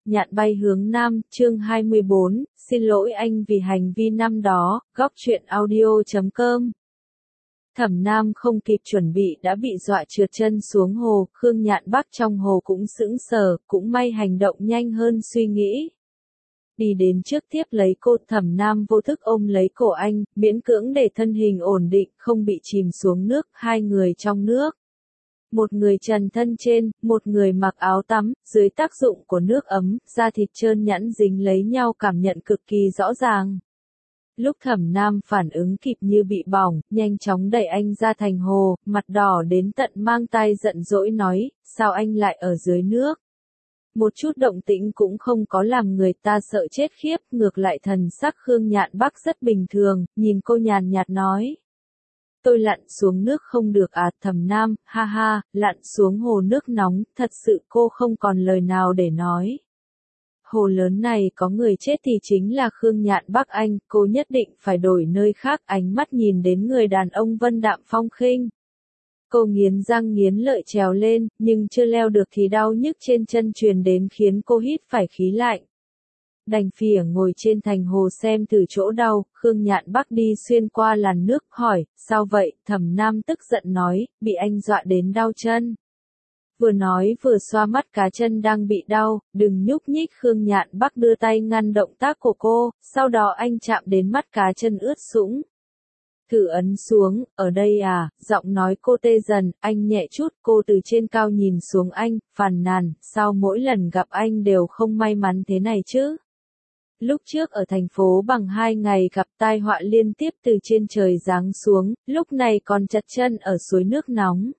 Nhạn bay hướng Nam, chương 24, xin lỗi anh vì hành vi năm đó, góc truyện audio.com. Thẩm Nam không kịp chuẩn bị đã bị dọa trượt chân xuống hồ, Khương Nhạn Bắc trong hồ cũng sững sờ, cũng may hành động nhanh hơn suy nghĩ. Đi đến trước tiếp lấy cô, Thẩm Nam vô thức ôm lấy cổ anh, miễn cưỡng để thân hình ổn định, không bị chìm xuống nước, hai người trong nước. Một người trần thân trên, một người mặc áo tắm, dưới tác dụng của nước ấm, da thịt trơn nhẵn dính lấy nhau cảm nhận cực kỳ rõ ràng. Lúc Thẩm Nam phản ứng kịp như bị bỏng, nhanh chóng đẩy anh ra thành hồ, mặt đỏ đến tận mang tai giận dỗi nói, sao anh lại ở dưới nước? Một chút động tĩnh cũng không có làm người ta sợ chết khiếp, ngược lại thần sắc Khương Nhạn Bắc rất bình thường, nhìn cô nhàn nhạt nói. Tôi lặn xuống nước không được à? Thẩm Nam, ha ha, lặn xuống hồ nước nóng, thật sự cô không còn lời nào để nói. Hồ lớn này có người chết thì chính là Khương Nhạn Bắc anh, cô nhất định phải đổi nơi khác, ánh mắt nhìn đến người đàn ông vân đạm phong khinh. Cô nghiến răng nghiến lợi trèo lên, nhưng chưa leo được thì đau nhức trên chân truyền đến khiến cô hít phải khí lạnh. Đành phìa ngồi trên thành hồ xem từ chỗ đau, Khương Nhạn Bắc đi xuyên qua làn nước, hỏi, sao vậy? Thẩm Nam tức giận nói, bị anh dọa đến đau chân. Vừa nói vừa xoa mắt cá chân đang bị đau, đừng nhúc nhích. Khương Nhạn Bắc đưa tay ngăn động tác của cô, sau đó anh chạm đến mắt cá chân ướt sũng. Thử ấn xuống, ở đây à? Giọng nói cô tê dần, anh nhẹ chút, cô từ trên cao nhìn xuống anh, phàn nàn, sao mỗi lần gặp anh đều không may mắn thế này chứ? Lúc trước ở thành phố bằng 2 ngày gặp tai họa liên tiếp từ trên trời giáng xuống, lúc này còn chật chân ở suối nước nóng.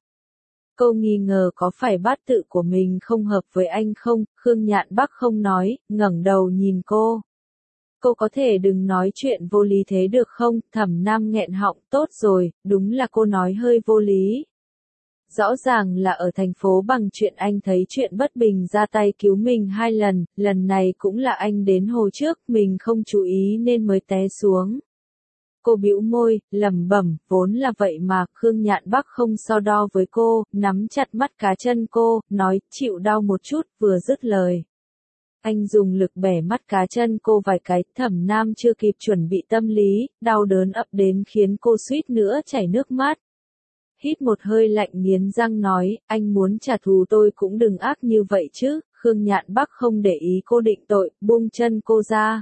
Cô nghi ngờ có phải bát tự của mình không hợp với anh không? Khương Nhạn Bắc không nói, ngẩng đầu nhìn cô. Cô có thể đừng nói chuyện vô lý thế được không? Thẩm Nam nghẹn họng, tốt rồi, đúng là cô nói hơi vô lý. Rõ ràng là ở thành phố bằng chuyện anh thấy chuyện bất bình ra tay cứu mình 2 lần, lần này cũng là anh đến hồ trước, mình không chú ý nên mới té xuống. Cô bĩu môi, lẩm bẩm, vốn là vậy mà. Khương Nhạn Bắc không so đo với cô, nắm chặt mắt cá chân cô, nói, chịu đau một chút, vừa dứt lời. Anh dùng lực bẻ mắt cá chân cô vài cái, Thẩm Nam chưa kịp chuẩn bị tâm lý, đau đớn ập đến khiến cô suýt nữa chảy nước mắt. Hít một hơi lạnh nghiến răng nói, anh muốn trả thù tôi cũng đừng ác như vậy chứ. Khương Nhạn Bắc không để ý cô định tội, buông chân cô ra.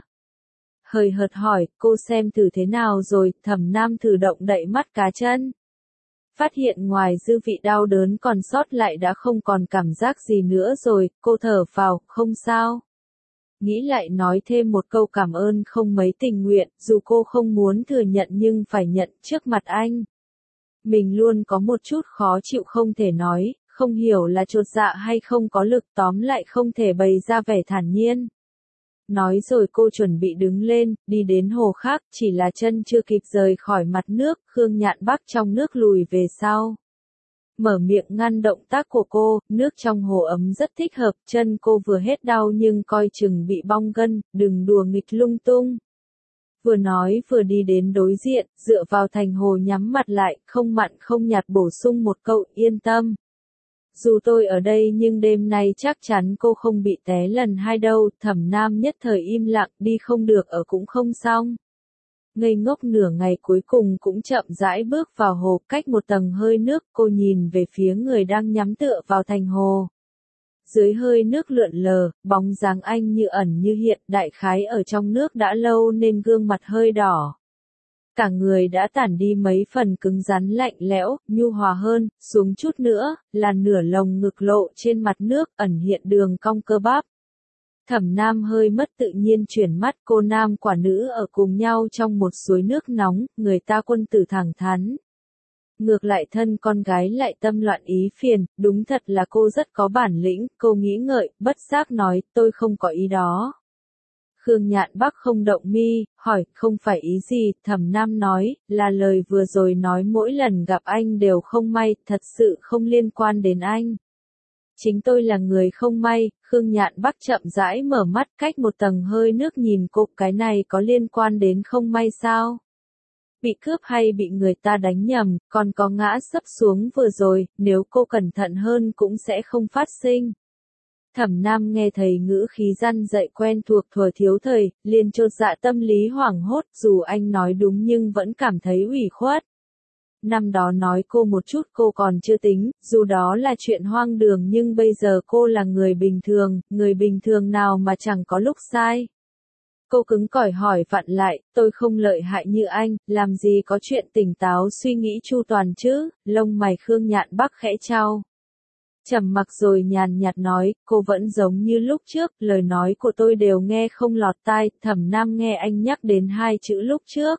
Hời hợt hỏi, cô xem thử thế nào rồi? Thẩm Nam thử động đậy mắt cá chân. Phát hiện ngoài dư vị đau đớn còn sót lại đã không còn cảm giác gì nữa rồi, cô thở phào, không sao. Nghĩ lại nói thêm một câu cảm ơn không mấy tình nguyện, dù cô không muốn thừa nhận nhưng phải nhận trước mặt anh. Mình luôn có một chút khó chịu không thể nói, không hiểu là chột dạ hay không có lực, tóm lại không thể bày ra vẻ thản nhiên. Nói rồi cô chuẩn bị đứng lên, đi đến hồ khác, chỉ là chân chưa kịp rời khỏi mặt nước, Khương Nhạn Bắc trong nước lùi về sau. Mở miệng ngăn động tác của cô, nước trong hồ ấm rất thích hợp, chân cô vừa hết đau nhưng coi chừng bị bong gân, đừng đùa nghịch lung tung. Vừa nói vừa đi đến đối diện, dựa vào thành hồ nhắm mặt lại, không mặn không nhạt bổ sung một câu, yên tâm. Dù tôi ở đây nhưng đêm nay chắc chắn cô không bị té lần 2 đâu. Thẩm Nam nhất thời im lặng, đi không được ở cũng không xong. Ngây ngốc nửa ngày cuối cùng cũng chậm rãi bước vào hồ, cách một tầng hơi nước, cô nhìn về phía người đang nhắm tựa vào thành hồ. Dưới hơi nước lượn lờ, bóng dáng anh như ẩn như hiện, đại khái ở trong nước đã lâu nên gương mặt hơi đỏ. Cả người đã tản đi mấy phần cứng rắn lạnh lẽo, nhu hòa hơn, xuống chút nữa, là nửa lồng ngực lộ trên mặt nước, ẩn hiện đường cong cơ bắp. Thẩm Nam hơi mất tự nhiên chuyển mắt, cô nam quả nữ ở cùng nhau trong một suối nước nóng, người ta quân tử thẳng thắn. Ngược lại thân con gái lại tâm loạn ý phiền, đúng thật là cô rất có bản lĩnh, cô nghĩ ngợi, bất giác nói, tôi không có ý đó. Khương Nhạn Bắc không động mi, hỏi, không phải ý gì? Thẩm Nam nói, là lời vừa rồi nói mỗi lần gặp anh đều không may, thật sự không liên quan đến anh. Chính tôi là người không may. Khương Nhạn Bắc chậm rãi mở mắt, cách một tầng hơi nước nhìn cô, cái này có liên quan đến không may sao? Bị cướp hay bị người ta đánh nhầm, còn có ngã sấp xuống vừa rồi, nếu cô cẩn thận hơn cũng sẽ không phát sinh. Thẩm Nam nghe thầy ngữ khí răn dạy quen thuộc thuở thiếu thời, liền chột dạ tâm lý hoảng hốt, dù anh nói đúng nhưng vẫn cảm thấy ủy khuất. Năm đó nói cô một chút cô còn chưa tính, dù đó là chuyện hoang đường nhưng bây giờ cô là người bình thường nào mà chẳng có lúc sai. Cô cứng cỏi hỏi vặn lại, tôi không lợi hại như anh, làm gì có chuyện tỉnh táo suy nghĩ chu toàn chứ, lông mày Khương Nhạn Bắc khẽ chau. Trầm mặc rồi nhàn nhạt nói, cô vẫn giống như lúc trước, lời nói của tôi đều nghe không lọt tai, Thẩm Nam nghe anh nhắc đến hai chữ lúc trước.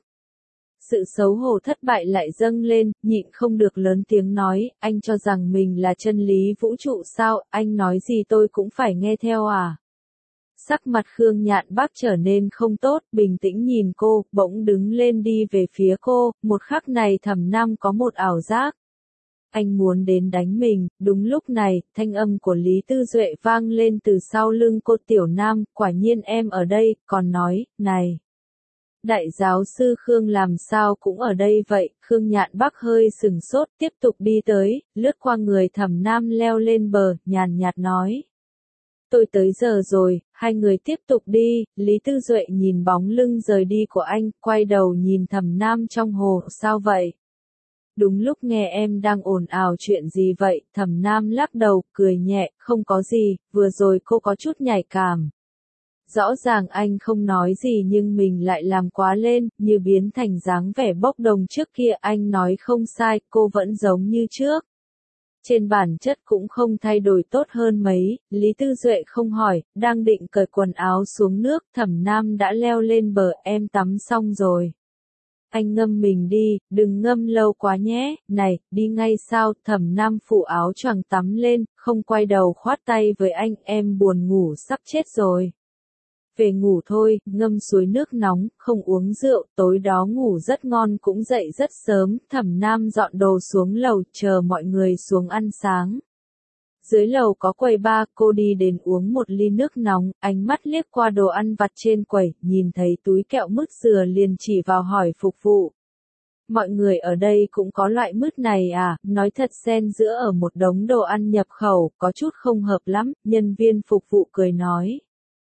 Sự xấu hổ thất bại lại dâng lên, nhịn không được lớn tiếng nói, anh cho rằng mình là chân lý vũ trụ sao, anh nói gì tôi cũng phải nghe theo à. Sắc mặt Khương Nhạn Bắc trở nên không tốt, bình tĩnh nhìn cô, bỗng đứng lên đi về phía cô, một khắc này Thẩm Nam có một ảo giác. Anh muốn đến đánh mình, đúng lúc này, thanh âm của Lý Tư Duệ vang lên từ sau lưng cô Tiểu Nam, quả nhiên em ở đây, còn nói, này. Đại giáo sư Khương làm sao cũng ở đây vậy, Khương Nhạn Bắc hơi sừng sốt, tiếp tục đi tới, lướt qua người Thẩm Nam leo lên bờ, nhàn nhạt nói. Tôi tới giờ rồi, hai người tiếp tục đi, Lý Tư Duệ nhìn bóng lưng rời đi của anh, quay đầu nhìn Thẩm Nam trong hồ, sao vậy? Đúng lúc nghe em đang ồn ào chuyện gì vậy, Thẩm Nam lắc đầu, cười nhẹ, không có gì, vừa rồi cô có chút nhạy cảm. Rõ ràng anh không nói gì nhưng mình lại làm quá lên, như biến thành dáng vẻ bốc đồng trước kia, anh nói không sai, cô vẫn giống như trước. Trên bản chất cũng không thay đổi tốt hơn mấy, Lý Tư Duệ không hỏi, đang định cởi quần áo xuống nước, Thẩm Nam đã leo lên bờ, em tắm xong rồi. Anh ngâm mình đi, đừng ngâm lâu quá nhé, này, đi ngay sao, Thẩm Nam phủ áo choàng tắm lên, không quay đầu khoát tay với anh, em buồn ngủ sắp chết rồi. Về ngủ thôi, ngâm suối nước nóng, không uống rượu, tối đó ngủ rất ngon cũng dậy rất sớm, Thẩm Nam dọn đồ xuống lầu, chờ mọi người xuống ăn sáng. Dưới lầu có quầy bar, cô đi đến uống một ly nước nóng, ánh mắt liếc qua đồ ăn vặt trên quầy, nhìn thấy túi kẹo mứt dừa liền chỉ vào hỏi phục vụ. Mọi người ở đây cũng có loại mứt này à, nói thật xen giữa ở một đống đồ ăn nhập khẩu, có chút không hợp lắm, nhân viên phục vụ cười nói.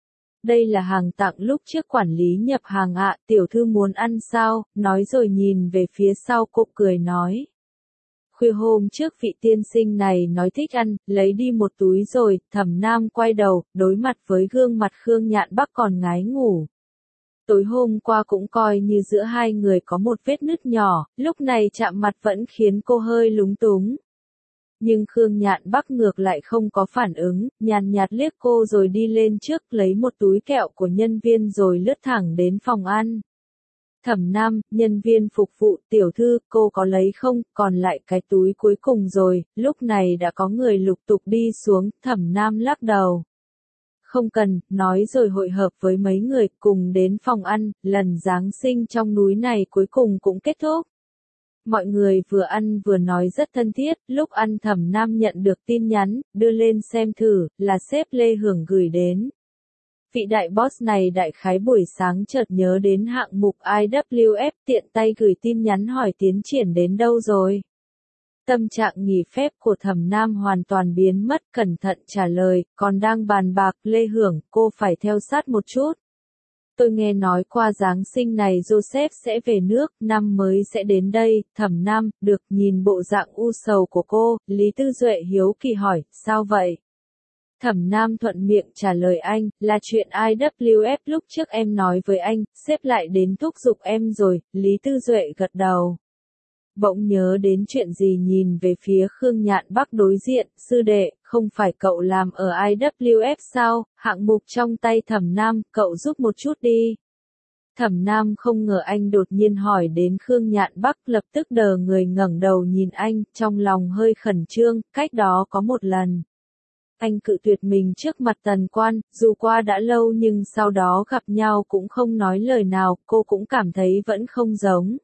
Đây là hàng tặng lúc trước quản lý nhập hàng ạ, tiểu thư muốn ăn sao, nói rồi nhìn về phía sau cô cười nói. Khuya hôm trước vị tiên sinh này nói thích ăn, lấy đi một túi rồi, Thẩm Nam quay đầu, đối mặt với gương mặt Khương Nhạn Bắc còn ngái ngủ. Tối hôm qua cũng coi như giữa hai người có một vết nứt nhỏ, lúc này chạm mặt vẫn khiến cô hơi lúng túng. Nhưng Khương Nhạn Bắc ngược lại không có phản ứng, nhàn nhạt liếc cô rồi đi lên trước lấy một túi kẹo của nhân viên rồi lướt thẳng đến phòng ăn. Thẩm Nam, nhân viên phục vụ, tiểu thư, cô có lấy không, còn lại cái túi cuối cùng rồi, lúc này đã có người lục tục đi xuống, Thẩm Nam lắc đầu. Không cần, nói rồi hội hợp với mấy người cùng đến phòng ăn, lần Giáng sinh trong núi này cuối cùng cũng kết thúc. Mọi người vừa ăn vừa nói rất thân thiết, lúc ăn Thẩm Nam nhận được tin nhắn, đưa lên xem thử, là sếp Lê Hưởng gửi đến. Vị đại boss này đại khái buổi sáng chợt nhớ đến hạng mục IWF tiện tay gửi tin nhắn hỏi tiến triển đến đâu rồi. Tâm trạng nghỉ phép của Thẩm Nam hoàn toàn biến mất, cẩn thận trả lời, còn đang bàn bạc, Lê Hưởng, cô phải theo sát một chút. Tôi nghe nói qua Giáng sinh này Joseph sẽ về nước, năm mới sẽ đến đây, Thẩm Nam, được, nhìn bộ dạng u sầu của cô, Lý Tư Duệ hiếu kỳ hỏi, sao vậy? Thẩm Nam thuận miệng trả lời anh, là chuyện IWF lúc trước em nói với anh, sếp lại đến thúc giục em rồi, Lý Tư Duệ gật đầu. Bỗng nhớ đến chuyện gì nhìn về phía Khương Nhạn Bắc đối diện, sư đệ, không phải cậu làm ở IWF sao, hạng mục trong tay Thẩm Nam, cậu giúp một chút đi. Thẩm Nam không ngờ anh đột nhiên hỏi đến Khương Nhạn Bắc, lập tức đờ người ngẩng đầu nhìn anh, trong lòng hơi khẩn trương, cách đó có một lần. Anh cự tuyệt mình trước mặt Tần Quan, dù qua đã lâu nhưng sau đó gặp nhau cũng không nói lời nào, cô cũng cảm thấy vẫn không giống.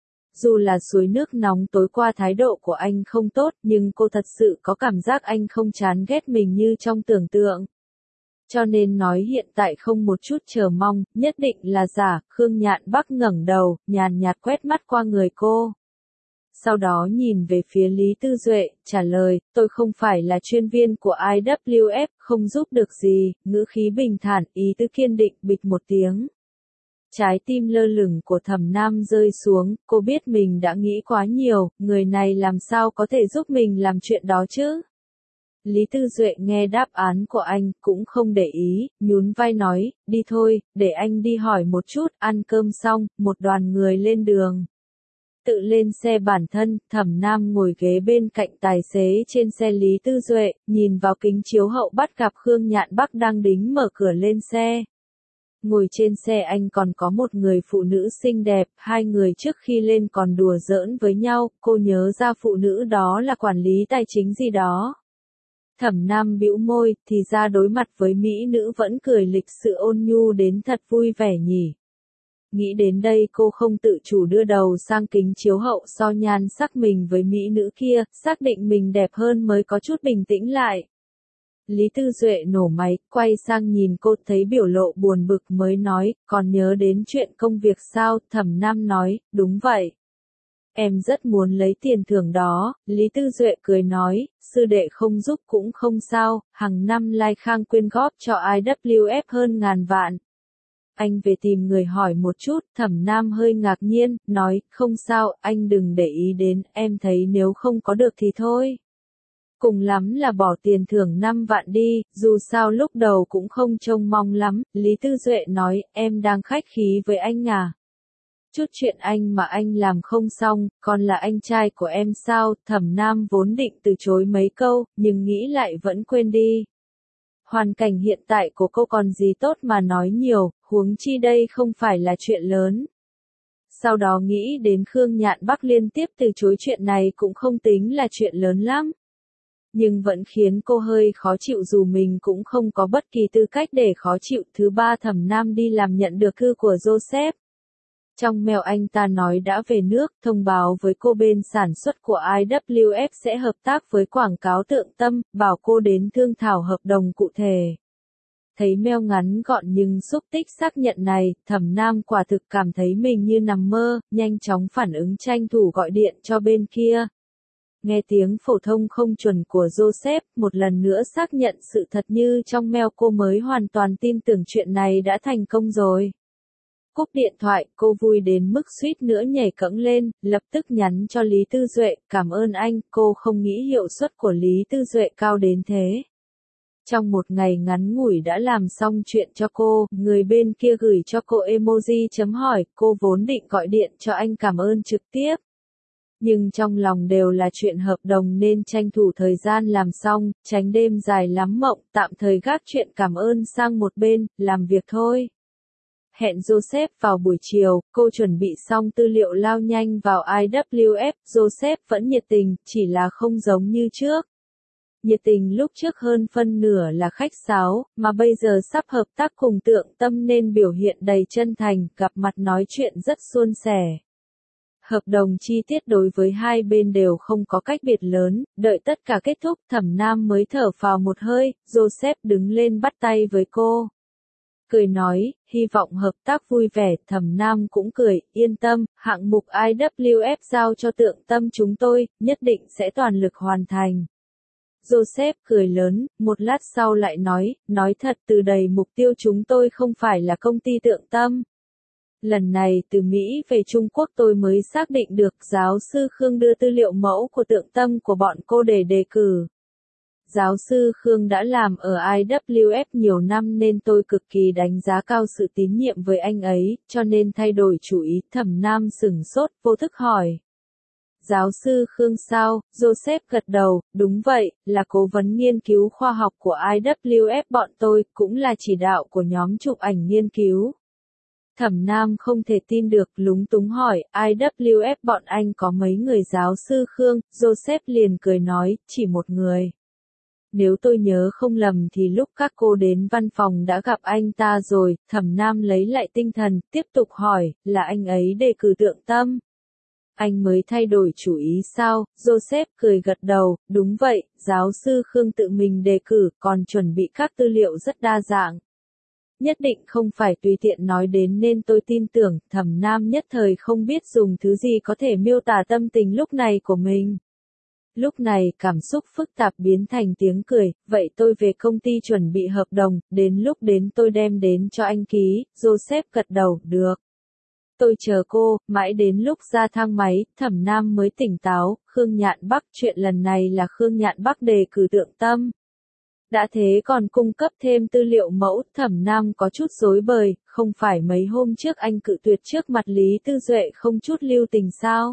Dù là suối nước nóng tối qua thái độ của anh không tốt, nhưng cô thật sự có cảm giác anh không chán ghét mình như trong tưởng tượng. Cho nên nói hiện tại không một chút chờ mong, nhất định là giả, Khương Nhạn Bắc ngẩng đầu, nhàn nhạt quét mắt qua người cô. sau đó nhìn về phía Lý Tư Duệ, trả lời, tôi không phải là chuyên viên của IWF, không giúp được gì, ngữ khí bình thản, ý tứ kiên định, bịch một tiếng. Trái tim lơ lửng của Thẩm Nam rơi xuống, cô biết mình đã nghĩ quá nhiều, người này làm sao có thể giúp mình làm chuyện đó chứ? Lý Tư Duệ nghe đáp án của anh, cũng không để ý, nhún vai nói, đi thôi, để anh đi hỏi một chút, ăn cơm xong, một đoàn người lên đường. Tự lên xe bản thân, Thẩm Nam ngồi ghế bên cạnh tài xế trên xe Lý Tư Duệ, nhìn vào kính chiếu hậu bắt gặp Khương Nhạn Bắc đang đính mở cửa lên xe. Ngồi trên xe anh còn có một người phụ nữ xinh đẹp, hai người trước khi lên còn đùa giỡn với nhau, cô nhớ ra phụ nữ đó là quản lý tài chính gì đó. Thẩm Nam bĩu môi, thì ra đối mặt với mỹ nữ vẫn cười lịch sự ôn nhu đến thật vui vẻ nhỉ. Nghĩ đến đây cô không tự chủ đưa đầu sang kính chiếu hậu so nhan sắc mình với mỹ nữ kia, xác định mình đẹp hơn mới có chút bình tĩnh lại. Lý Tư Duệ nổ máy, quay sang nhìn cô thấy biểu lộ buồn bực mới nói, còn nhớ đến chuyện công việc sao, Thẩm Nam nói, đúng vậy. Em rất muốn lấy tiền thưởng đó, Lý Tư Duệ cười nói, sư đệ không giúp cũng không sao, hàng năm Lai Khang quyên góp cho IWF hơn ngàn vạn. Anh về tìm người hỏi một chút, Thẩm Nam hơi ngạc nhiên, nói, không sao, anh đừng để ý đến, em thấy nếu không có được thì thôi. Cùng lắm là bỏ tiền thưởng 5 vạn đi, dù sao lúc đầu cũng không trông mong lắm, Lý Tư Duệ nói, em đang khách khí với anh à. Chút chuyện anh mà anh làm không xong, còn là anh trai của em sao, Thẩm Nam vốn định từ chối mấy câu, nhưng nghĩ lại vẫn quên đi. Hoàn cảnh hiện tại của cô còn gì tốt mà nói nhiều, huống chi đây không phải là chuyện lớn. Sau đó nghĩ đến Khương Nhạn Bắc liên tiếp từ chối chuyện này cũng không tính là chuyện lớn lắm. Nhưng vẫn khiến cô hơi khó chịu dù mình cũng không có bất kỳ tư cách để khó chịu. Thứ ba Thẩm Nam đi làm nhận được thư của Joseph. Trong mail anh ta nói đã về nước, thông báo với cô bên sản xuất của IWF sẽ hợp tác với quảng cáo Tượng Tâm, bảo cô đến thương thảo hợp đồng cụ thể. Thấy mail ngắn gọn nhưng xúc tích xác nhận này, Thẩm Nam quả thực cảm thấy mình như nằm mơ, nhanh chóng phản ứng tranh thủ gọi điện cho bên kia. Nghe tiếng phổ thông không chuẩn của Joseph, một lần nữa xác nhận sự thật như trong mail cô mới hoàn toàn tin tưởng chuyện này đã thành công rồi. Cúp điện thoại, cô vui đến mức suýt nữa nhảy cẫng lên, lập tức nhắn cho Lý Tư Duệ, cảm ơn anh, cô không nghĩ hiệu suất của Lý Tư Duệ cao đến thế. Trong một ngày ngắn ngủi đã làm xong chuyện cho cô, người bên kia gửi cho cô emoji chấm hỏi, cô vốn định gọi điện cho anh cảm ơn trực tiếp. Nhưng trong lòng đều là chuyện hợp đồng nên tranh thủ thời gian làm xong, tránh đêm dài lắm mộng, tạm thời gác chuyện cảm ơn sang một bên, làm việc thôi. Hẹn Joseph vào buổi chiều, cô chuẩn bị xong tư liệu lao nhanh vào IWF, Joseph vẫn nhiệt tình, chỉ là không giống như trước. Nhiệt tình lúc trước hơn phân nửa là khách sáo, mà bây giờ sắp hợp tác cùng Tượng Tâm nên biểu hiện đầy chân thành, gặp mặt nói chuyện rất suôn sẻ. Hợp đồng chi tiết đối với hai bên đều không có cách biệt lớn, đợi tất cả kết thúc Thẩm Nam mới thở phào một hơi, Joseph đứng lên bắt tay với cô. Cười nói, hy vọng hợp tác vui vẻ, Thẩm Nam cũng cười, yên tâm, hạng mục IWF giao cho Tượng Tâm chúng tôi, nhất định sẽ toàn lực hoàn thành. Joseph cười lớn, một lát sau lại nói thật từ đầy mục tiêu chúng tôi không phải là công ty Tượng Tâm. Lần này từ Mỹ về Trung Quốc tôi mới xác định được giáo sư Khương đưa tư liệu mẫu của Tượng Tâm của bọn cô để đề cử. Giáo sư Khương đã làm ở IWF nhiều năm nên tôi cực kỳ đánh giá cao sự tín nhiệm với anh ấy, cho nên thay đổi chủ ý. Thẩm Nam sửng sốt, vô thức hỏi. Giáo sư Khương sao? Joseph gật đầu, đúng vậy, là cố vấn nghiên cứu khoa học của IWF bọn tôi, cũng là chỉ đạo của nhóm chụp ảnh nghiên cứu. Thẩm Nam không thể tin được, lúng túng hỏi, IWF bọn anh có mấy người giáo sư Khương? Joseph liền cười nói, chỉ một người. Nếu tôi nhớ không lầm thì lúc các cô đến văn phòng đã gặp anh ta rồi. Thẩm Nam lấy lại tinh thần, tiếp tục hỏi, là anh ấy đề cử Tượng Tâm. Anh mới thay đổi chủ ý sao? Joseph cười gật đầu, đúng vậy, giáo sư Khương tự mình đề cử, còn chuẩn bị các tư liệu rất đa dạng. Nhất định không phải tùy tiện nói đến nên tôi tin tưởng. Thẩm Nam nhất thời không biết dùng thứ gì có thể miêu tả tâm tình lúc này của mình. Lúc này cảm xúc phức tạp biến thành tiếng cười, vậy tôi về công ty chuẩn bị hợp đồng, đến lúc đến tôi đem đến cho anh ký. Joseph gật đầu, được. Tôi chờ cô, mãi đến lúc ra thang máy, Thẩm Nam mới tỉnh táo. Khương Nhạn Bắc, chuyện lần này là Khương Nhạn Bắc đề cử Tượng Tâm. Đã thế còn cung cấp thêm tư liệu mẫu. Thẩm Nam có chút rối bời, không phải mấy hôm trước anh cự tuyệt trước mặt Lý Tư Duệ không chút lưu tình sao?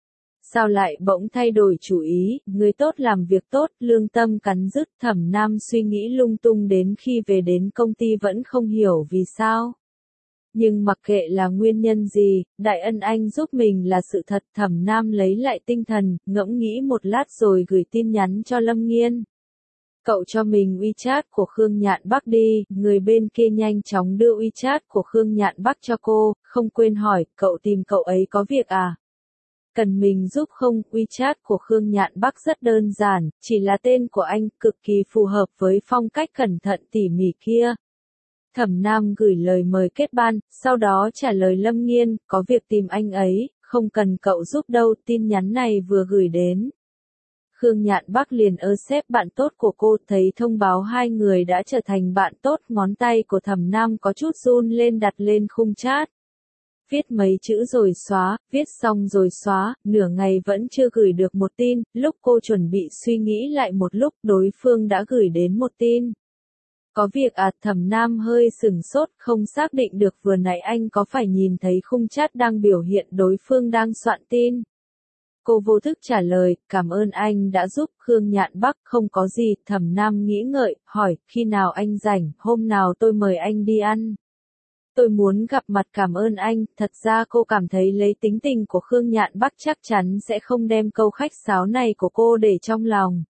Sao lại bỗng thay đổi chủ ý? Người tốt làm việc tốt, lương tâm cắn rứt. Thẩm Nam suy nghĩ lung tung đến khi về đến công ty vẫn không hiểu vì sao. Nhưng mặc kệ là nguyên nhân gì, đại ân anh giúp mình là sự thật. Thẩm Nam lấy lại tinh thần, ngẫm nghĩ một lát rồi gửi tin nhắn cho Lâm Nghiên. Cậu cho mình WeChat của Khương Nhạn Bắc đi. Người bên kia nhanh chóng đưa WeChat của Khương Nhạn Bắc cho cô, không quên hỏi, cậu tìm cậu ấy có việc à? Cần mình giúp không? WeChat của Khương Nhạn Bắc rất đơn giản, chỉ là tên của anh, cực kỳ phù hợp với phong cách cẩn thận tỉ mỉ kia. Thẩm Nam gửi lời mời kết ban, sau đó trả lời Lâm Nghiên, có việc tìm anh ấy, không cần cậu giúp đâu. Tin nhắn này vừa gửi đến. Khương Nhạn Bắc liền accept bạn tốt của cô, thấy thông báo hai người đã trở thành bạn tốt, ngón tay của Thẩm Nam có chút run lên đặt lên khung chat. Viết mấy chữ rồi xóa, viết xong rồi xóa, nửa ngày vẫn chưa gửi được một tin. Lúc cô chuẩn bị suy nghĩ lại một lúc, đối phương đã gửi đến một tin. Có việc à? Thẩm Nam hơi sửng sốt, không xác định được vừa nãy anh có phải nhìn thấy khung chat đang biểu hiện đối phương đang soạn tin. Cô vô thức trả lời, cảm ơn anh đã giúp. Khương Nhạn Bắc, không có gì. Thẩm Nam nghĩ ngợi, hỏi, khi nào anh rảnh, hôm nào tôi mời anh đi ăn. Tôi muốn gặp mặt cảm ơn anh. Thật ra cô cảm thấy lấy tính tình của Khương Nhạn Bắc chắc chắn sẽ không đem câu khách sáo này của cô để trong lòng.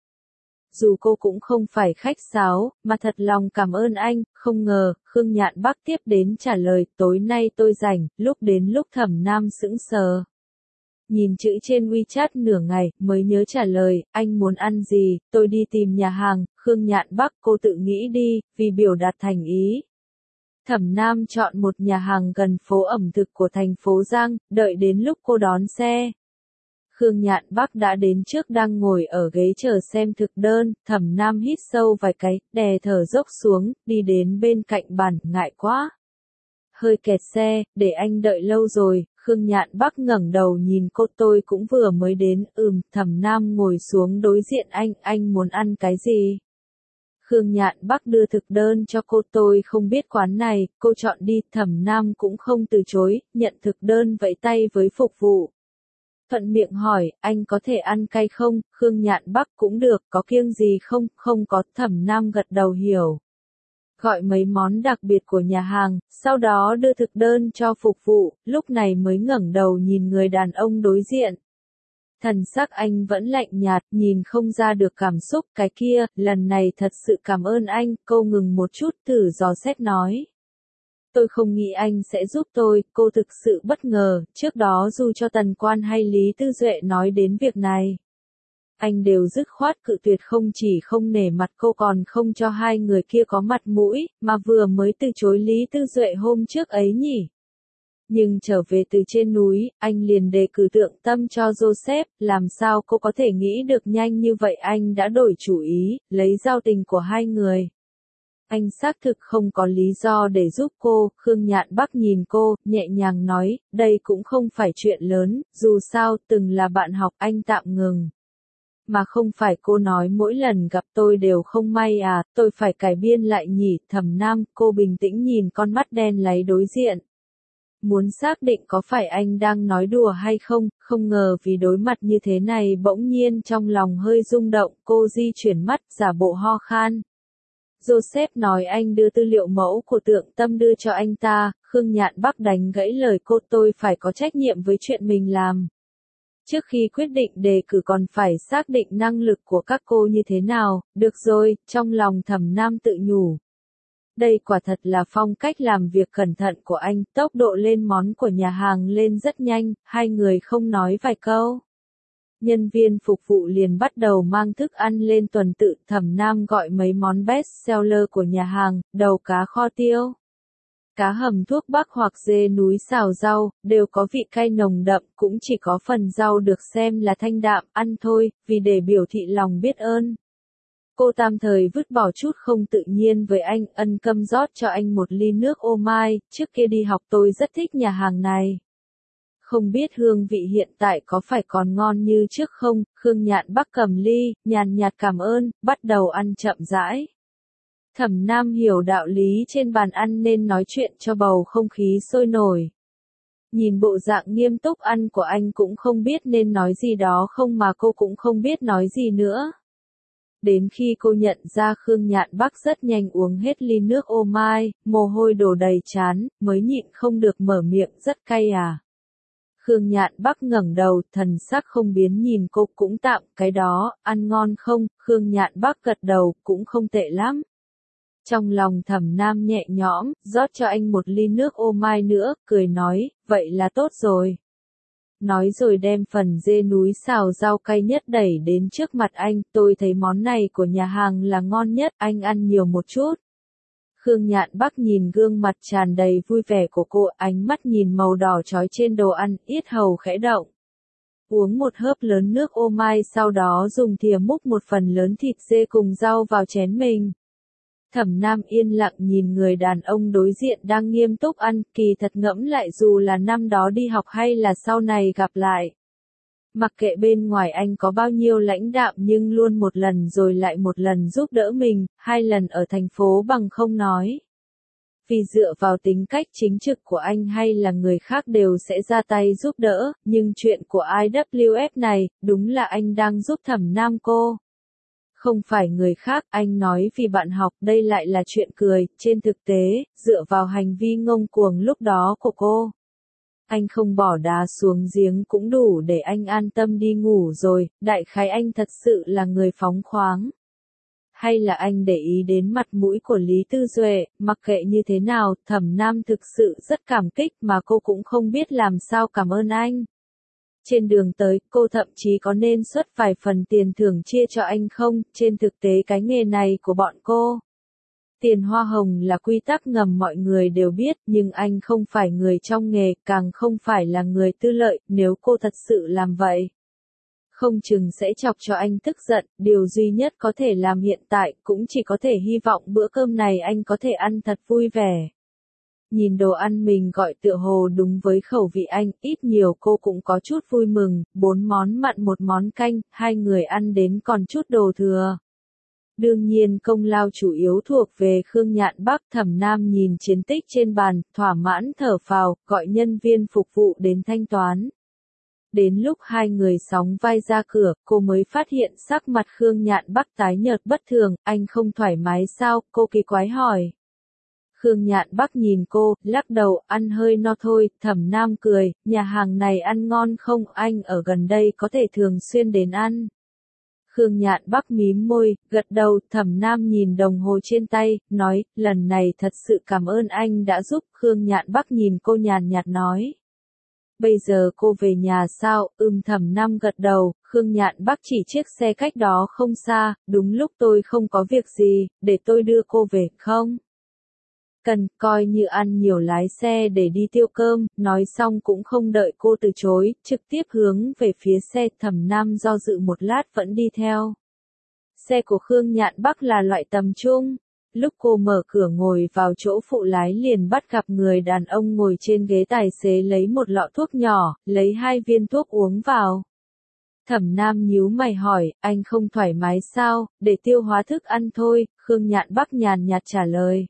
Dù cô cũng không phải khách sáo, mà thật lòng cảm ơn anh. Không ngờ, Khương Nhạn Bắc tiếp đến trả lời, tối nay tôi rảnh. Lúc đến lúc Thẩm Nam sững sờ. Nhìn chữ trên WeChat nửa ngày, mới nhớ trả lời, anh muốn ăn gì, tôi đi tìm nhà hàng. Khương Nhạn Bắc, cô tự nghĩ đi, vì biểu đạt thành ý. Thẩm Nam chọn một nhà hàng gần phố ẩm thực của thành phố Giang, đợi đến lúc cô đón xe. Khương Nhạn Bắc đã đến trước đang ngồi ở ghế chờ xem thực đơn. Thẩm Nam hít sâu vài cái, đè thở dốc xuống, đi đến bên cạnh bàn, ngại quá. Hơi kẹt xe, để anh đợi lâu rồi. Khương Nhạn Bắc ngẩng đầu nhìn cô, tôi cũng vừa mới đến. Thẩm Nam ngồi xuống đối diện anh muốn ăn cái gì? Khương Nhạn Bắc đưa thực đơn cho cô, tôi không biết quán này, cô chọn đi. Thẩm Nam cũng không từ chối, nhận thực đơn vẫy tay với phục vụ. Thuận miệng hỏi, anh có thể ăn cay không? Khương Nhạn Bắc, cũng được, có kiêng gì không? Không có. Thẩm Nam gật đầu hiểu. Gọi mấy món đặc biệt của nhà hàng, sau đó đưa thực đơn cho phục vụ, lúc này mới ngẩng đầu nhìn người đàn ông đối diện. Thần sắc anh vẫn lạnh nhạt, nhìn không ra được cảm xúc. Cái kia, lần này thật sự cảm ơn anh. Cô ngừng một chút, thử dò xét nói. Tôi không nghĩ anh sẽ giúp tôi. Cô thực sự bất ngờ, trước đó dù cho Tần Quan hay Lý Tư Duệ nói đến việc này, anh đều dứt khoát cự tuyệt, không chỉ không nể mặt cô còn không cho hai người kia có mặt mũi, mà vừa mới từ chối Lý Tư Duệ hôm trước ấy nhỉ. Nhưng trở về từ trên núi, anh liền đề cử Tượng Tâm cho Joseph, làm sao cô có thể nghĩ được nhanh như vậy anh đã đổi chủ ý, lấy giao tình của hai người. Anh xác thực không có lý do để giúp cô. Khương Nhạn Bắc nhìn cô, nhẹ nhàng nói, đây cũng không phải chuyện lớn, dù sao, từng là bạn học. Anh tạm ngừng. Mà không phải cô nói mỗi lần gặp tôi đều không may à, tôi phải cải biên lại nhỉ. Thẩm Nam, cô bình tĩnh nhìn con mắt đen láy đối diện. Muốn xác định có phải anh đang nói đùa hay không, không ngờ vì đối mặt như thế này bỗng nhiên trong lòng hơi rung động, cô di chuyển mắt, giả bộ ho khan. Joseph nói anh đưa tư liệu mẫu của Tượng Tâm đưa cho anh ta. Khương Nhạn Bắc đánh gãy lời cô, tôi phải có trách nhiệm với chuyện mình làm. Trước khi quyết định đề cử còn phải xác định năng lực của các cô như thế nào. Được rồi, trong lòng Thẩm Nam tự nhủ. Đây quả thật là phong cách làm việc cẩn thận của anh. Tốc độ lên món của nhà hàng lên rất nhanh, hai người không nói vài câu. Nhân viên phục vụ liền bắt đầu mang thức ăn lên tuần tự. Thẩm Nam gọi mấy món best seller của nhà hàng, đầu cá kho tiêu, Cá hầm thuốc bắc hoặc dê núi xào rau, đều có vị cay nồng đậm, cũng chỉ có phần rau được xem là thanh đạm, ăn thôi, vì để biểu thị lòng biết ơn. Cô tạm thời vứt bỏ chút không tự nhiên với anh, ân câm rót cho anh một ly nước ô mai, trước kia đi học tôi rất thích nhà hàng này. Không biết hương vị hiện tại có phải còn ngon như trước không, Khương Nhạn Bắc cầm ly, nhàn nhạt cảm ơn, bắt đầu ăn chậm rãi. Thẩm Nam hiểu đạo lý trên bàn ăn nên nói chuyện cho bầu không khí sôi nổi. Nhìn bộ dạng nghiêm túc ăn của anh cũng không biết nên nói gì đó không mà cô cũng không biết nói gì nữa. Đến khi cô nhận ra Khương Nhạn Bắc rất nhanh uống hết ly nước ô mai, mồ hôi đổ đầy trán, mới nhịn không được mở miệng rất cay à. Khương Nhạn Bắc ngẩng đầu, thần sắc không biến nhìn cô cũng tạm, cái đó, ăn ngon không, Khương Nhạn Bắc gật đầu, cũng không tệ lắm. Trong lòng Thẩm Nam nhẹ nhõm, rót cho anh một ly nước ô mai nữa, cười nói, vậy là tốt rồi. Nói rồi đem phần dê núi xào rau cay nhất đẩy đến trước mặt anh, tôi thấy món này của nhà hàng là ngon nhất, anh ăn nhiều một chút. Khương Nhạn Bắc nhìn gương mặt tràn đầy vui vẻ của cô, ánh mắt nhìn màu đỏ chói trên đồ ăn, yết hầu khẽ động. Uống một hớp lớn nước ô mai sau đó dùng thìa múc một phần lớn thịt dê cùng rau vào chén mình. Thẩm Nam yên lặng nhìn người đàn ông đối diện đang nghiêm túc ăn, kỳ thật ngẫm lại dù là năm đó đi học hay là sau này gặp lại. Mặc kệ bên ngoài anh có bao nhiêu lãnh đạm nhưng luôn một lần rồi lại một lần giúp đỡ mình, 2 lần ở thành phố bằng không nói. Vì dựa vào tính cách chính trực của anh hay là người khác đều sẽ ra tay giúp đỡ, nhưng chuyện của IWF này, đúng là anh đang giúp Thẩm Nam cô. Không phải người khác, anh nói vì bạn học, đây lại là chuyện cười, trên thực tế, dựa vào hành vi ngông cuồng lúc đó của cô. Anh không bỏ đá xuống giếng cũng đủ để anh an tâm đi ngủ rồi, đại khái anh thật sự là người phóng khoáng. Hay là anh để ý đến mặt mũi của Lý Tư Duệ, mặc kệ như thế nào, Thẩm Nam thực sự rất cảm kích mà cô cũng không biết làm sao cảm ơn anh. Trên đường tới, cô thậm chí có nên xuất vài phần tiền thưởng chia cho anh không, trên thực tế cái nghề này của bọn cô. Tiền hoa hồng là quy tắc ngầm mọi người đều biết, nhưng anh không phải người trong nghề, càng không phải là người tư lợi, nếu cô thật sự làm vậy. Không chừng sẽ chọc cho anh tức giận, điều duy nhất có thể làm hiện tại, cũng chỉ có thể hy vọng bữa cơm này anh có thể ăn thật vui vẻ. Nhìn đồ ăn mình gọi tựa hồ đúng với khẩu vị anh, ít nhiều cô cũng có chút vui mừng, 4 món mặn 1 món canh, 2 người ăn đến còn chút đồ thừa. Đương nhiên công lao chủ yếu thuộc về Khương Nhạn Bắc. Thẩm Nam nhìn chiến tích trên bàn, thỏa mãn thở phào, gọi nhân viên phục vụ đến thanh toán. Đến lúc 2 người sóng vai ra cửa, cô mới phát hiện sắc mặt Khương Nhạn Bắc tái nhợt bất thường, anh không thoải mái sao, cô kỳ quái hỏi. Khương Nhạn Bắc nhìn cô, lắc đầu, ăn hơi no thôi, Thẩm Nam cười, nhà hàng này ăn ngon không, anh ở gần đây có thể thường xuyên đến ăn. Khương Nhạn Bắc mím môi, gật đầu, Thẩm Nam nhìn đồng hồ trên tay, nói, lần này thật sự cảm ơn anh đã giúp, Khương Nhạn Bắc nhìn cô nhàn nhạt nói. Bây giờ cô về nhà sao, Thẩm Nam gật đầu, Khương Nhạn Bắc chỉ chiếc xe cách đó không xa, đúng lúc tôi không có việc gì, để tôi đưa cô về, không? Cần, coi như ăn nhiều lái xe để đi tiêu cơm, nói xong cũng không đợi cô từ chối, trực tiếp hướng về phía xe. Thẩm Nam do dự một lát vẫn đi theo. Xe của Khương Nhạn Bắc là loại tầm trung. Lúc cô mở cửa ngồi vào chỗ phụ lái liền bắt gặp người đàn ông ngồi trên ghế tài xế lấy một lọ thuốc nhỏ, lấy 2 viên thuốc uống vào. Thẩm Nam nhíu mày hỏi, anh không thoải mái sao, để tiêu hóa thức ăn thôi, Khương Nhạn Bắc nhàn nhạt trả lời.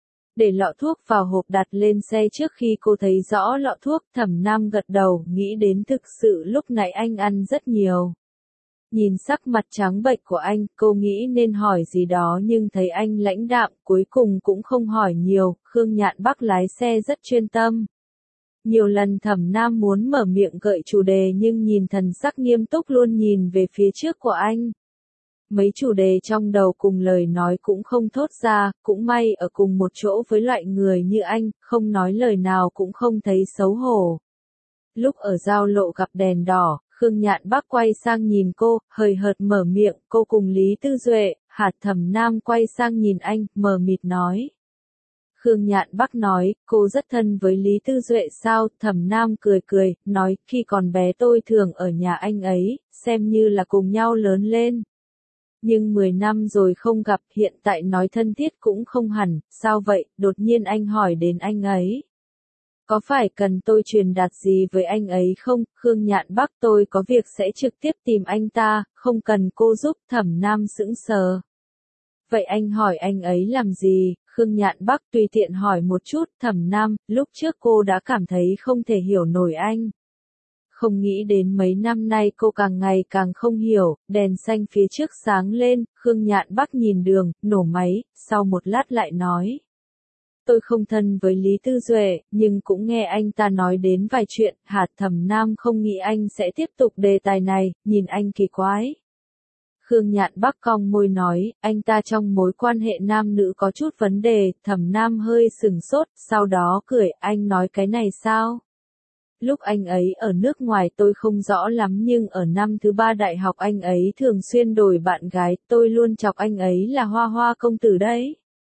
Để lọ thuốc vào hộp đặt lên xe trước khi cô thấy rõ lọ thuốc, Thẩm Nam gật đầu, nghĩ đến thực sự lúc nãy anh ăn rất nhiều. Nhìn sắc mặt trắng bệch của anh, cô nghĩ nên hỏi gì đó nhưng thấy anh lãnh đạm, cuối cùng cũng không hỏi nhiều, Khương Nhạn Bắc lái xe rất chuyên tâm. Nhiều lần Thẩm Nam muốn mở miệng gợi chủ đề nhưng nhìn thần sắc nghiêm túc luôn nhìn về phía trước của anh. Mấy chủ đề trong đầu cùng lời nói cũng không thốt ra, cũng may ở cùng một chỗ với loại người như anh, không nói lời nào cũng không thấy xấu hổ. Lúc ở giao lộ gặp đèn đỏ, Khương Nhạn Bắc quay sang nhìn cô, hời hợt mở miệng, cô cùng Lý Tư Duệ, Thẩm Nam quay sang nhìn anh, mờ mịt nói. Khương Nhạn Bắc nói, cô rất thân với Lý Tư Duệ sao? Thẩm Nam cười cười, nói, khi còn bé tôi thường ở nhà anh ấy, xem như là cùng nhau lớn lên. Nhưng 10 năm rồi không gặp, hiện tại nói thân thiết cũng không hẳn, sao vậy? Đột nhiên anh hỏi đến anh ấy. Có phải cần tôi truyền đạt gì với anh ấy không? Khương Nhạn Bắc, tôi có việc sẽ trực tiếp tìm anh ta, không cần cô giúp. Thẩm Nam sững sờ. Vậy anh hỏi anh ấy làm gì? Khương Nhạn Bắc tùy tiện hỏi một chút. Thẩm Nam, lúc trước cô đã cảm thấy không thể hiểu nổi anh. Không nghĩ đến mấy năm nay cô càng ngày càng không hiểu, đèn xanh phía trước sáng lên, Khương Nhạn Bắc nhìn đường, nổ máy, sau một lát lại nói. Tôi không thân với Lý Tư Duệ, nhưng cũng nghe anh ta nói đến vài chuyện, hạt. Thẩm Nam không nghĩ anh sẽ tiếp tục đề tài này, nhìn anh kỳ quái. Khương Nhạn Bắc cong môi nói, anh ta trong mối quan hệ nam nữ có chút vấn đề. Thẩm Nam hơi sừng sốt, sau đó cười, anh nói cái này sao? Lúc anh ấy ở nước ngoài tôi không rõ lắm nhưng ở năm thứ 3 đại học anh ấy thường xuyên đổi bạn gái, tôi luôn chọc anh ấy là Hoa Hoa công tử đấy.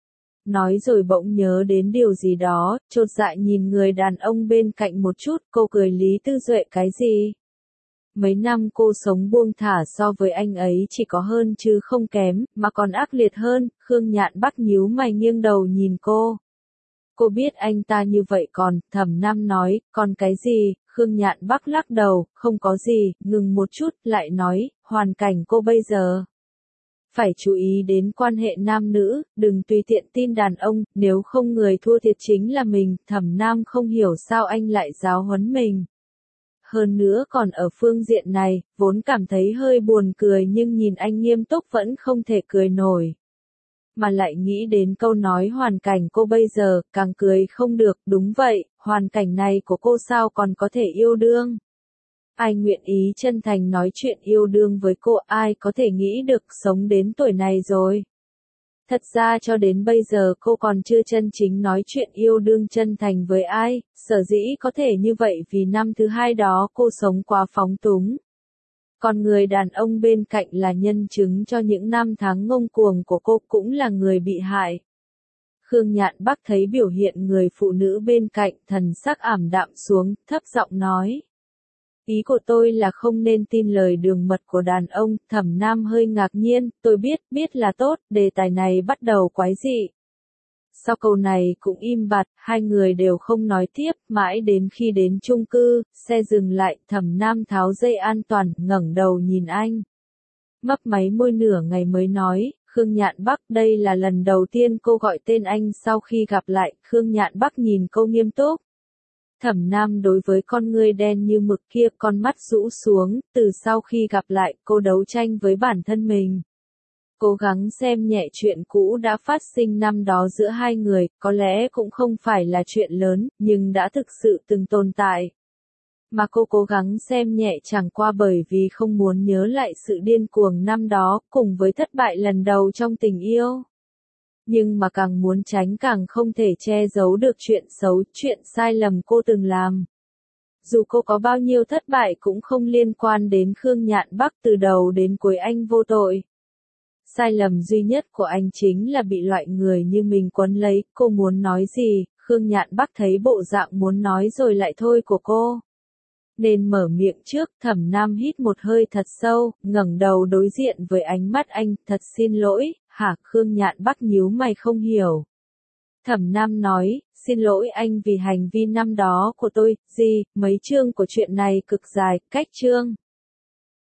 Nói rồi bỗng nhớ đến điều gì đó, chột dạ nhìn người đàn ông bên cạnh một chút, cô cười. Lý Tư Duệ cái gì? Mấy năm cô sống buông thả so với anh ấy chỉ có hơn chứ không kém, mà còn ác liệt hơn. Khương Nhạn Bắc nhíu mày nghiêng đầu nhìn cô. Cô biết anh ta như vậy còn, Thẩm Nam nói, còn cái gì? Khương Nhạn Bắc lắc đầu, không có gì, ngừng một chút, lại nói, hoàn cảnh cô bây giờ. Phải chú ý đến quan hệ nam nữ, đừng tùy tiện tin đàn ông, nếu không người thua thiệt chính là mình. Thẩm Nam không hiểu sao anh lại giáo huấn mình. Hơn nữa còn ở phương diện này, vốn cảm thấy hơi buồn cười nhưng nhìn anh nghiêm túc vẫn không thể cười nổi. Mà lại nghĩ đến câu nói hoàn cảnh cô bây giờ, càng cười không được. Đúng vậy, hoàn cảnh này của cô sao còn có thể yêu đương? Ai nguyện ý chân thành nói chuyện yêu đương với cô, ai có thể nghĩ được sống đến tuổi này rồi? Thật ra cho đến bây giờ cô còn chưa chân chính nói chuyện yêu đương chân thành với ai, sở dĩ có thể như vậy vì năm thứ 2 đó cô sống quá phóng túng. Còn người đàn ông bên cạnh là nhân chứng cho những năm tháng ngông cuồng của cô, cũng là người bị hại. Khương Nhạn Bắc thấy biểu hiện người phụ nữ bên cạnh, thần sắc ảm đạm xuống, thấp giọng nói. Ý của tôi là không nên tin lời đường mật của đàn ông. Thẩm Nam hơi ngạc nhiên, tôi biết là tốt, đề tài này bắt đầu quái dị. Sau câu này cũng im bặt, hai người đều không nói tiếp, mãi đến khi đến chung cư, xe dừng lại, Thẩm Nam tháo dây an toàn, ngẩng đầu nhìn anh. Mấp máy môi nửa ngày mới nói, Khương Nhạn Bắc, đây là lần đầu tiên cô gọi tên anh sau khi gặp lại. Khương Nhạn Bắc nhìn cô nghiêm túc. Thẩm Nam đối với con ngươi đen như mực kia, con mắt rũ xuống, từ sau khi gặp lại, cô đấu tranh với bản thân mình. Cố gắng xem nhẹ chuyện cũ đã phát sinh năm đó giữa hai người, có lẽ cũng không phải là chuyện lớn, nhưng đã thực sự từng tồn tại. Mà cô cố gắng xem nhẹ chẳng qua bởi vì không muốn nhớ lại sự điên cuồng năm đó, cùng với thất bại lần đầu trong tình yêu. Nhưng mà càng muốn tránh càng không thể che giấu được chuyện xấu, chuyện sai lầm cô từng làm. Dù cô có bao nhiêu thất bại cũng không liên quan đến Khương Nhạn Bắc, từ đầu đến cuối anh vô tội. Sai lầm duy nhất của anh chính là bị loại người như mình quấn lấy. Cô muốn nói gì? Khương Nhạn Bắc thấy bộ dạng muốn nói rồi lại thôi của cô, nên mở miệng trước. Thẩm Nam hít một hơi thật sâu, ngẩng đầu đối diện với ánh mắt anh, thật xin lỗi. Hả? Khương Nhạn Bắc nhíu mày không hiểu. Thẩm Nam nói, xin lỗi anh vì hành vi năm đó của tôi. Gì? Mấy chương của chuyện này cực dài, cách chương.